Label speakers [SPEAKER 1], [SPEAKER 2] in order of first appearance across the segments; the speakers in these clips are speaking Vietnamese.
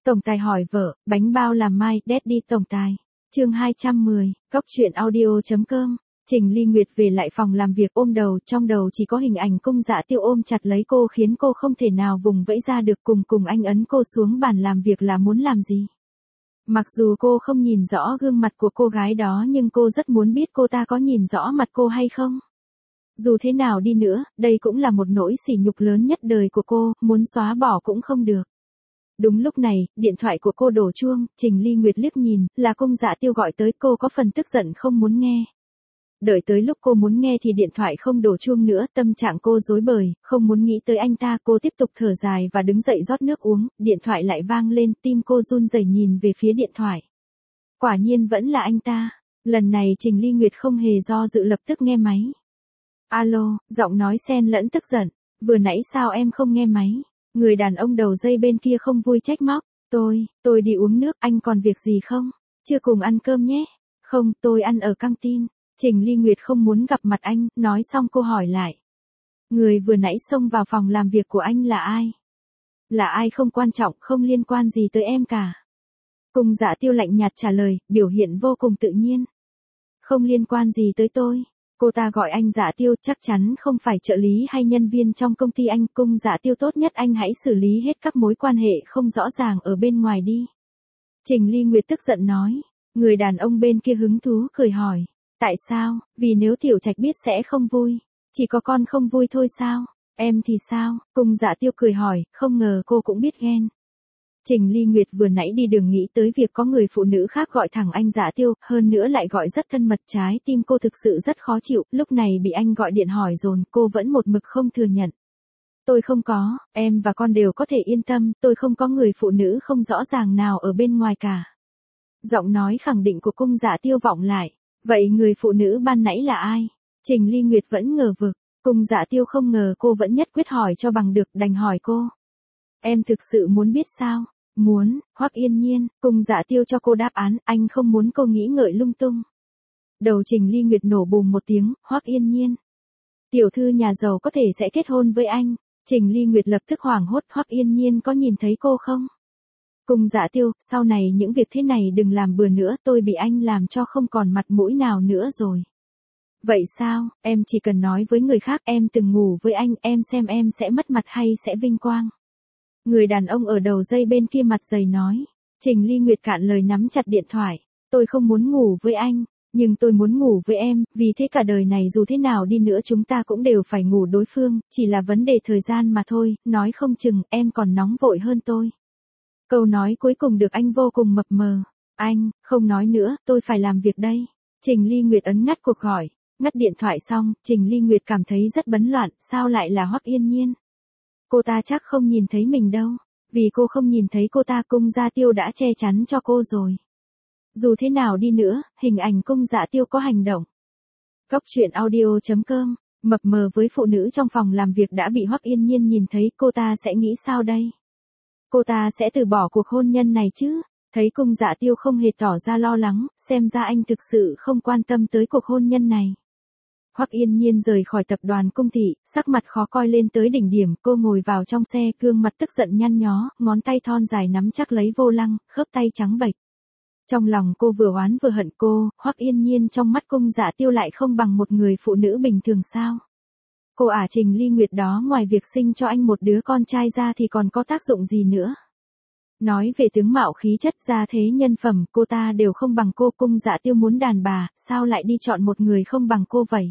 [SPEAKER 1] Tổng tài hỏi vợ, bánh bao làm mai, Daddy tổng tài. Chương 210, Cóc truyện audio.com. Trình Ly Nguyệt về lại phòng làm việc ôm đầu, trong đầu chỉ có hình ảnh Cung Dạ Tiêu ôm chặt lấy cô khiến cô không thể nào vùng vẫy ra được, cùng anh ấn cô xuống bàn làm việc là muốn làm gì. Mặc dù cô không nhìn rõ gương mặt của cô gái đó nhưng cô rất muốn biết cô ta có nhìn rõ mặt cô hay không. Dù thế nào đi nữa, đây cũng là một nỗi sỉ nhục lớn nhất đời của cô, muốn xóa bỏ cũng không được. Đúng lúc này, điện thoại của cô đổ chuông, Trình Ly Nguyệt liếc nhìn, là Cung Dạ Tiêu gọi tới, cô có phần tức giận không muốn nghe. Đợi tới lúc cô muốn nghe thì điện thoại không đổ chuông nữa, tâm trạng cô rối bời, không muốn nghĩ tới anh ta, cô tiếp tục thở dài và đứng dậy rót nước uống, điện thoại lại vang lên, tim cô run rẩy nhìn về phía điện thoại. Quả nhiên vẫn là anh ta, lần này Trình Ly Nguyệt không hề do dự lập tức nghe máy. Alo, giọng nói xen lẫn tức giận, vừa nãy sao em không nghe máy? Người đàn ông đầu dây bên kia không vui trách móc, tôi đi uống nước, anh còn việc gì không? Chưa cùng ăn cơm nhé? Không, tôi ăn ở căng tin. Trình Ly Nguyệt không muốn gặp mặt anh, nói xong cô hỏi lại. Người vừa nãy xông vào phòng làm việc của anh là ai? Là ai không quan trọng, không liên quan gì tới em cả. Cung Dạ Tiêu lạnh nhạt trả lời, biểu hiện vô cùng tự nhiên. Không liên quan gì tới tôi. Cô ta gọi anh Dạ Tiêu, chắc chắn không phải trợ lý hay nhân viên trong công ty anh. Cung Dạ Tiêu, tốt nhất anh hãy xử lý hết các mối quan hệ không rõ ràng ở bên ngoài đi. Trình Ly Nguyệt tức giận nói. Người đàn ông bên kia hứng thú cười hỏi. Tại sao? Vì nếu Tiểu Trạch biết sẽ không vui. Chỉ có con không vui thôi sao? Em thì sao? Cung Dạ Tiêu cười hỏi, không ngờ cô cũng biết ghen. Trình Ly Nguyệt vừa nãy đi đường nghĩ tới việc có người phụ nữ khác gọi thẳng anh Dạ Tiêu, hơn nữa lại gọi rất thân mật, trái tim cô thực sự rất khó chịu, lúc này bị anh gọi điện hỏi dồn, cô vẫn một mực không thừa nhận. Tôi không có, em và con đều có thể yên tâm, tôi không có người phụ nữ không rõ ràng nào ở bên ngoài cả. Giọng nói khẳng định của Cung Dạ Tiêu vọng lại. Vậy người phụ nữ ban nãy là ai? Trình Ly Nguyệt vẫn ngờ vực, Cung Dạ Tiêu không ngờ cô vẫn nhất quyết hỏi cho bằng được, đành hỏi cô. Em thực sự muốn biết sao? Muốn, Hoắc Yên Nhiên. Cung Dạ Tiêu cho cô đáp án, anh không muốn cô nghĩ ngợi lung tung. Đầu Trình Ly Nguyệt nổ bùm một tiếng, Hoắc Yên Nhiên. Tiểu thư nhà giàu có thể sẽ kết hôn với anh. Trình Ly Nguyệt lập tức hoảng hốt, Hoắc Yên Nhiên có nhìn thấy cô không? Cung Dạ Tiêu, sau này những việc thế này đừng làm bừa nữa, tôi bị anh làm cho không còn mặt mũi nào nữa rồi. Vậy sao, em chỉ cần nói với người khác em từng ngủ với anh, em xem em sẽ mất mặt hay sẽ vinh quang. Người đàn ông ở đầu dây bên kia mặt dày nói. Trình Ly Nguyệt cạn lời nắm chặt điện thoại. Tôi không muốn ngủ với anh, nhưng tôi muốn ngủ với em, vì thế cả đời này dù thế nào đi nữa chúng ta cũng đều phải ngủ đối phương, chỉ là vấn đề thời gian mà thôi, nói không chừng em còn nóng vội hơn tôi. Câu nói cuối cùng được anh vô cùng mập mờ. Anh, không nói nữa, tôi phải làm việc đây. Trình Ly Nguyệt ấn ngắt cuộc gọi. Ngắt điện thoại xong, Trình Ly Nguyệt cảm thấy rất bấn loạn, sao lại là Hoắc Yên Nhiên? Cô ta chắc không nhìn thấy mình đâu. Vì cô không nhìn thấy cô ta, Cung Dạ Tiêu đã che chắn cho cô rồi. Dù thế nào đi nữa, hình ảnh Cung Dạ Tiêu có hành động. Cóc truyện audio.com. Mập mờ với phụ nữ trong phòng làm việc đã bị Hoắc Yên Nhiên nhìn thấy, cô ta sẽ nghĩ sao đây? Cô ta sẽ từ bỏ cuộc hôn nhân này chứ? Thấy Cung Dạ Tiêu không hề tỏ ra lo lắng, xem ra anh thực sự không quan tâm tới cuộc hôn nhân này. Hoắc Yên Nhiên rời khỏi tập đoàn Cung thị, sắc mặt khó coi lên tới đỉnh điểm, cô ngồi vào trong xe, gương mặt tức giận nhăn nhó, ngón tay thon dài nắm chắc lấy vô lăng, khớp tay trắng bệch. Trong lòng cô vừa oán vừa hận, Hoắc Yên Nhiên trong mắt Cung Dạ Tiêu lại không bằng một người phụ nữ bình thường sao? Cô Trình Ly Nguyệt đó ngoài việc sinh cho anh một đứa con trai ra thì còn có tác dụng gì nữa? Nói về tướng mạo khí chất gia thế nhân phẩm, cô ta đều không bằng cô. Cung Dạ Tiêu muốn đàn bà, sao lại đi chọn một người không bằng cô vậy?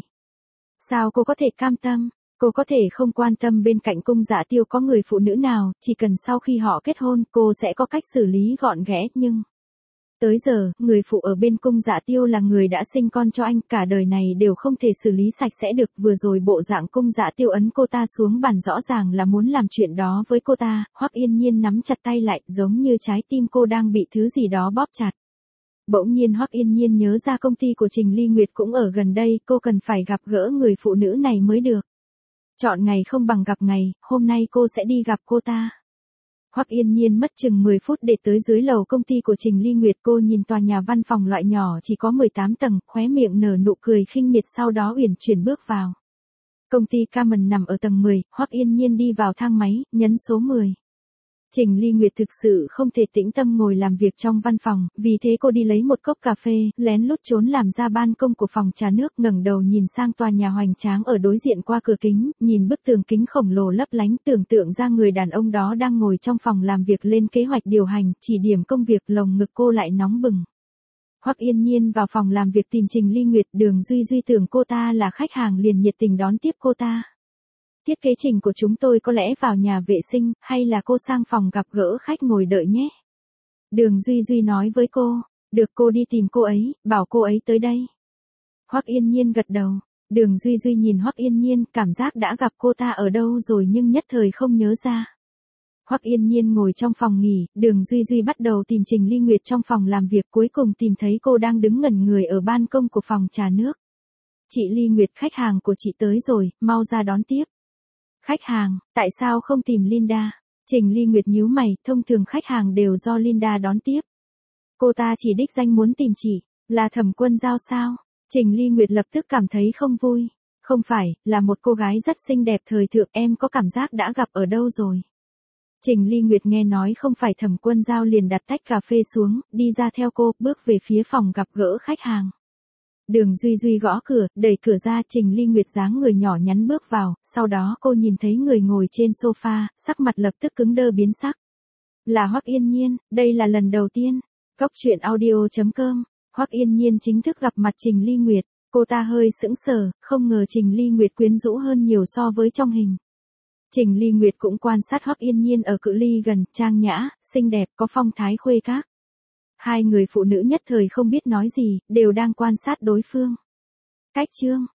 [SPEAKER 1] Sao cô có thể cam tâm? Cô có thể không quan tâm bên cạnh Cung Dạ Tiêu có người phụ nữ nào, chỉ cần sau khi họ kết hôn, cô sẽ có cách xử lý gọn ghẽ, nhưng... Tới giờ, người phụ ở bên Cung Dạ Tiêu là người đã sinh con cho anh, cả đời này đều không thể xử lý sạch sẽ được. Vừa rồi bộ dạng Cung Dạ Tiêu ấn cô ta xuống bàn rõ ràng là muốn làm chuyện đó với cô ta. Hoắc Yên Nhiên nắm chặt tay lại, giống như trái tim cô đang bị thứ gì đó bóp chặt. Bỗng nhiên Hoắc Yên Nhiên nhớ ra công ty của Trình Ly Nguyệt cũng ở gần đây, cô cần phải gặp gỡ người phụ nữ này mới được. Chọn ngày không bằng gặp ngày, hôm nay cô sẽ đi gặp cô ta. Hoắc Yên Nhiên mất chừng 10 phút để tới dưới lầu công ty của Trình Ly Nguyệt, cô nhìn tòa nhà văn phòng loại nhỏ chỉ có 18 tầng, khóe miệng nở nụ cười khinh miệt, sau đó uyển chuyển bước vào. Công ty Camon nằm ở tầng 10, Hoắc Yên Nhiên đi vào thang máy, nhấn số 10. Trình Ly Nguyệt thực sự không thể tĩnh tâm ngồi làm việc trong văn phòng, vì thế cô đi lấy một cốc cà phê, lén lút trốn làm ra ban công của phòng trà nước, ngẩng đầu nhìn sang tòa nhà hoành tráng ở đối diện qua cửa kính, nhìn bức tường kính khổng lồ lấp lánh, tưởng tượng ra người đàn ông đó đang ngồi trong phòng làm việc lên kế hoạch điều hành, chỉ điểm công việc, lồng ngực cô lại nóng bừng. Hoắc Yên Nhiên vào phòng làm việc tìm Trình Ly Nguyệt, Đường Duy Duy tưởng cô ta là khách hàng liền nhiệt tình đón tiếp cô ta. Thiết kế trình của chúng tôi có lẽ vào nhà vệ sinh, hay là cô sang phòng gặp gỡ khách ngồi đợi nhé. Đường Duy Duy nói với cô, được, cô đi tìm cô ấy, bảo cô ấy tới đây. Hoắc Yên Nhiên gật đầu. Đường Duy Duy nhìn Hoắc Yên Nhiên, cảm giác đã gặp cô ta ở đâu rồi nhưng nhất thời không nhớ ra. Hoắc Yên Nhiên ngồi trong phòng nghỉ, Đường Duy Duy bắt đầu tìm Trình Ly Nguyệt trong phòng làm việc, cuối cùng tìm thấy cô đang đứng ngẩn người ở ban công của phòng trà nước. Chị Ly Nguyệt, khách hàng của chị tới rồi, mau ra đón tiếp. Khách hàng, tại sao không tìm Linda? Trình Ly Nguyệt nhíu mày, thông thường khách hàng đều do Linda đón tiếp. Cô ta chỉ đích danh muốn tìm chị, là Thẩm Quân Giao sao? Trình Ly Nguyệt lập tức cảm thấy không vui. Không phải, là một cô gái rất xinh đẹp thời thượng, em có cảm giác đã gặp ở đâu rồi. Trình Ly Nguyệt nghe nói không phải Thẩm Quân Giao liền đặt tách cà phê xuống, đi ra theo cô, bước về phía phòng gặp gỡ khách hàng. Đường Duy Duy gõ cửa, đẩy cửa ra, Trình Ly Nguyệt dáng người nhỏ nhắn bước vào, sau đó cô nhìn thấy người ngồi trên sofa, sắc mặt lập tức cứng đơ biến sắc. Là Hoắc Yên Nhiên, đây là lần đầu tiên. Cốc truyện audio.com, Hoắc Yên Nhiên chính thức gặp mặt Trình Ly Nguyệt, cô ta hơi sững sờ, không ngờ Trình Ly Nguyệt quyến rũ hơn nhiều so với trong hình. Trình Ly Nguyệt cũng quan sát Hoắc Yên Nhiên ở cự ly gần, trang nhã, xinh đẹp, có phong thái khuê các. Hai người phụ nữ nhất thời không biết nói gì, đều đang quan sát đối phương. Cách chương